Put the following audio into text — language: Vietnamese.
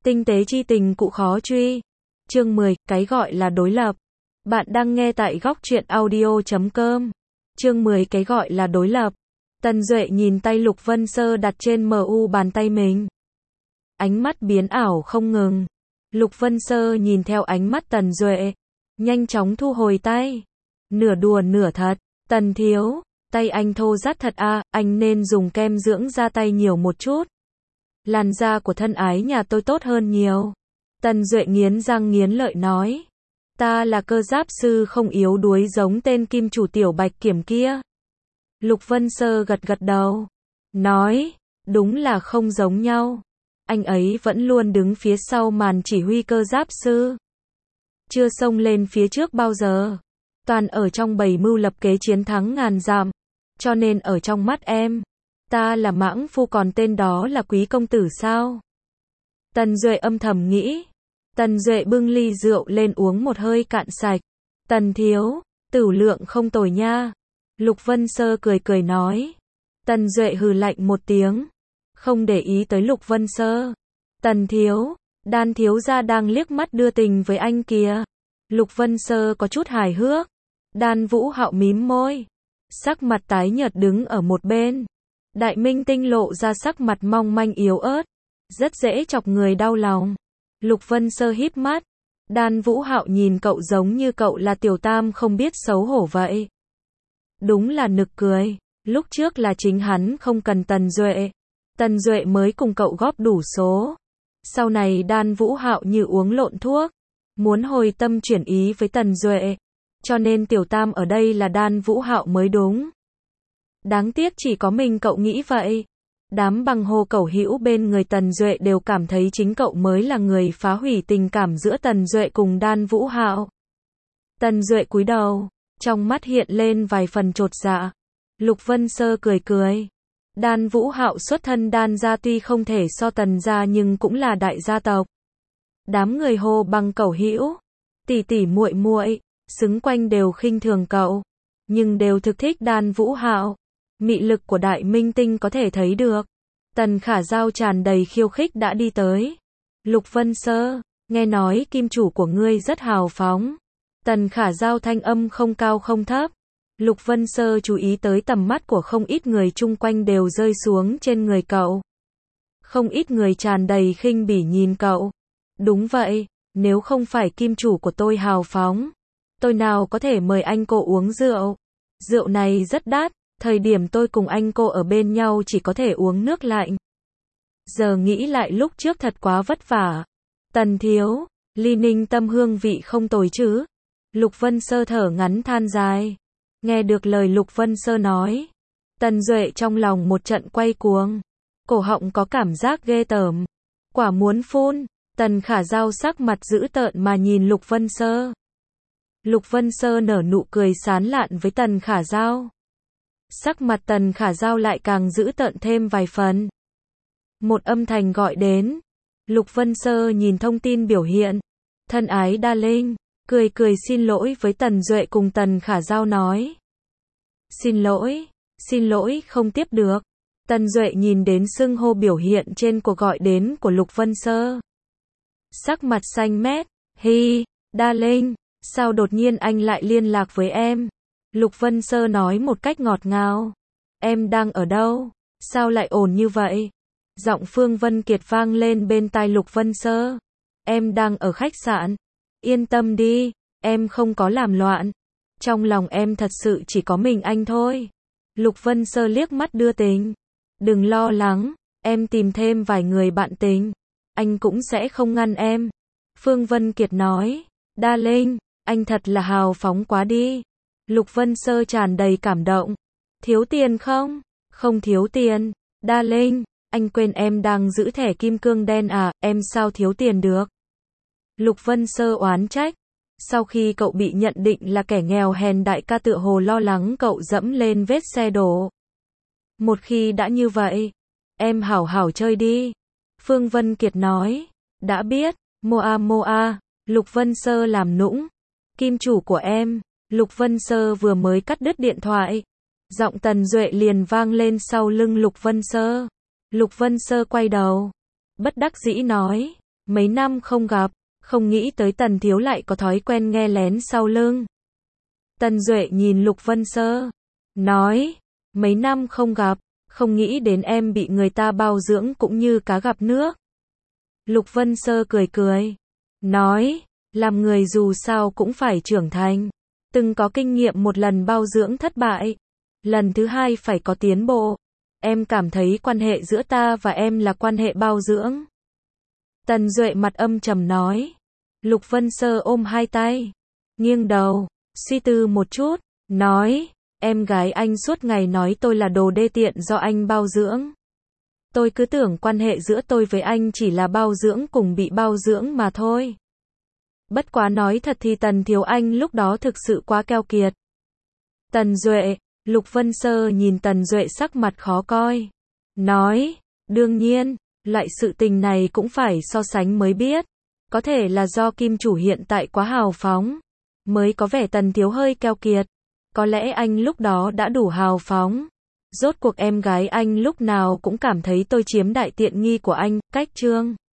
Tinh tế chi tình cụ khó truy. Chương 10, cái gọi là đối lập. Bạn đang nghe tại góc truyện audio.com. Chương 10, cái gọi là đối lập. Tần Duệ nhìn tay Lục Vân Sơ đặt trên mu bàn tay mình. Ánh mắt biến ảo không ngừng. Lục Vân Sơ nhìn theo ánh mắt Tần Duệ, nhanh chóng thu hồi tay. Nửa đùa nửa thật. Tần thiếu, tay anh thô rát thật à, anh nên dùng kem dưỡng da tay nhiều một chút. Làn da của thân ái nhà tôi tốt hơn nhiều. Tần Duệ nghiến răng nghiến lợi nói. Ta là cơ giáp sư không yếu đuối giống tên kim chủ tiểu bạch kiểm kia. Lục Vân Sơ gật gật đầu. Nói, đúng là không giống nhau. Anh ấy vẫn luôn đứng phía sau màn chỉ huy cơ giáp sư. Chưa xông lên phía trước bao giờ. Toàn ở trong bầy mưu lập kế chiến thắng ngàn dặm. Cho nên ở trong mắt em, ta là mãng phu còn tên đó là quý công tử sao? Tần Duệ âm thầm nghĩ. Tần Duệ bưng ly rượu lên uống một hơi cạn sạch. Tần thiếu, tửu lượng không tồi nha. Lục Vân Sơ cười cười nói. Tần Duệ hừ lạnh một tiếng. Không để ý tới Lục Vân Sơ. Tần thiếu, Đan thiếu gia đang liếc mắt đưa tình với anh kìa. Lục Vân Sơ có chút hài hước. Đan Vũ Hạo mím môi. Sắc mặt tái nhợt đứng ở một bên. Đại minh tinh lộ ra sắc mặt mong manh yếu ớt. Rất dễ chọc người đau lòng. Lục Vân Sơ híp mắt. Đan Vũ Hạo nhìn cậu giống như cậu là tiểu tam không biết xấu hổ vậy. Đúng là nực cười. Lúc trước là chính hắn không cần Tần Duệ. Tần Duệ mới cùng cậu góp đủ số. Sau này Đan Vũ Hạo như uống lộn thuốc. Muốn hồi tâm chuyển ý với Tần Duệ. Cho nên tiểu tam ở đây là Đan Vũ Hạo mới đúng. Đáng tiếc chỉ có mình cậu nghĩ vậy. Đám bằng hồ cẩu hữu bên người Tần Duệ đều cảm thấy chính cậu mới là người phá hủy tình cảm giữa Tần Duệ cùng Đan Vũ Hạo. Tần Duệ cúi đầu, trong mắt hiện lên vài phần chột dạ. Lục Vân Sơ cười cười. Đan Vũ Hạo xuất thân Đan gia tuy không thể so Tần gia nhưng cũng là đại gia tộc. Đám người hồ bằng cẩu hữu, tỷ tỷ muội muội, xứng quanh đều khinh thường cậu, nhưng đều thực thích Đan Vũ Hạo. Mị lực của đại minh tinh có thể thấy được. Tần Khả Giao tràn đầy khiêu khích đã đi tới. Lục Vân Sơ, nghe nói kim chủ của ngươi rất hào phóng. Tần Khả Giao thanh âm không cao không thấp. Lục Vân Sơ chú ý tới tầm mắt của không ít người chung quanh đều rơi xuống trên người cậu. Không ít người tràn đầy khinh bỉ nhìn cậu. Đúng vậy, nếu không phải kim chủ của tôi hào phóng, tôi nào có thể mời anh cô uống rượu. Rượu này rất đắt. Thời điểm tôi cùng anh cô ở bên nhau chỉ có thể uống nước lạnh. Giờ nghĩ lại lúc trước thật quá vất vả. Tần thiếu, ly ninh tâm hương vị không tồi chứ. Lục Vân Sơ thở ngắn than dài. Nghe được lời Lục Vân Sơ nói. Tần Duệ trong lòng một trận quay cuồng. Cổ họng có cảm giác ghê tởm. Quả muốn phun. Tần Khả Giao sắc mặt dữ tợn mà nhìn Lục Vân Sơ. Lục Vân Sơ nở nụ cười sán lạn với Tần Khả Giao. Sắc mặt Tần Khả Giao lại càng dữ tợn thêm vài phần. Một âm thanh gọi đến. Lục Vân Sơ nhìn thông tin biểu hiện. Thân ái đa linh, cười cười xin lỗi với Tần Duệ cùng Tần Khả Giao nói. Xin lỗi không tiếp được. Tần Duệ nhìn đến xưng hô biểu hiện trên cuộc gọi đến của Lục Vân Sơ. Sắc mặt xanh mét. Hi, đa linh, sao đột nhiên anh lại liên lạc với em? Lục Vân Sơ nói một cách ngọt ngào. Em đang ở đâu? Sao lại ổn như vậy? Giọng Phương Vân Kiệt vang lên bên tai Lục Vân Sơ. Em đang ở khách sạn. Yên tâm đi, em không có làm loạn. Trong lòng em thật sự chỉ có mình anh thôi. Lục Vân Sơ liếc mắt đưa tình. Đừng lo lắng, em tìm thêm vài người bạn tình. Anh cũng sẽ không ngăn em. Phương Vân Kiệt nói. Đa Linh, anh thật là hào phóng quá đi. Lục Vân Sơ tràn đầy cảm động. Thiếu tiền không? Không thiếu tiền. Đa Linh, anh quên em đang giữ thẻ kim cương đen à, em sao thiếu tiền được? Lục Vân Sơ oán trách. Sau khi cậu bị nhận định là kẻ nghèo hèn đại ca tựa hồ lo lắng cậu dẫm lên vết xe đổ. Một khi đã như vậy, em hảo hảo chơi đi. Phương Vân Kiệt nói. Đã biết, Moa. Lục Vân Sơ làm nũng. Kim chủ của em. Lục Vân Sơ vừa mới cắt đứt điện thoại. Giọng Tần Duệ liền vang lên sau lưng Lục Vân Sơ. Lục Vân Sơ quay đầu. Bất đắc dĩ nói. mấy năm không gặp, không nghĩ tới Tần Thiếu lại có thói quen nghe lén sau lưng. Tần Duệ nhìn Lục Vân Sơ, nói, mấy năm không gặp, không nghĩ đến em bị người ta bao dưỡng cũng như cá gặp nước. Lục Vân Sơ cười cười, nói, làm người dù sao cũng phải trưởng thành. Từng có kinh nghiệm một lần bao dưỡng thất bại, lần thứ hai phải có tiến bộ. Em cảm thấy quan hệ giữa ta và em là quan hệ bao dưỡng. Tần Duệ mặt âm trầm nói. Lục Vân Sơ ôm hai tay, nghiêng đầu, suy tư một chút, nói, em gái anh suốt ngày nói tôi là đồ đê tiện do anh bao dưỡng. Tôi cứ tưởng quan hệ giữa tôi với anh chỉ là bao dưỡng cùng bị bao dưỡng mà thôi. Bất quá nói thật thì Tần Thiếu Anh lúc đó thực sự quá keo kiệt. Tần Duệ, Lục Vân Sơ nhìn Tần Duệ sắc mặt khó coi. Nói, đương nhiên, loại sự tình này cũng phải so sánh mới biết. Có thể là do kim chủ hiện tại quá hào phóng, mới có vẻ Tần Thiếu hơi keo kiệt. Có lẽ anh lúc đó đã đủ hào phóng. Rốt cuộc em gái anh lúc nào cũng cảm thấy tôi chiếm đại tiện nghi của anh, cách chương.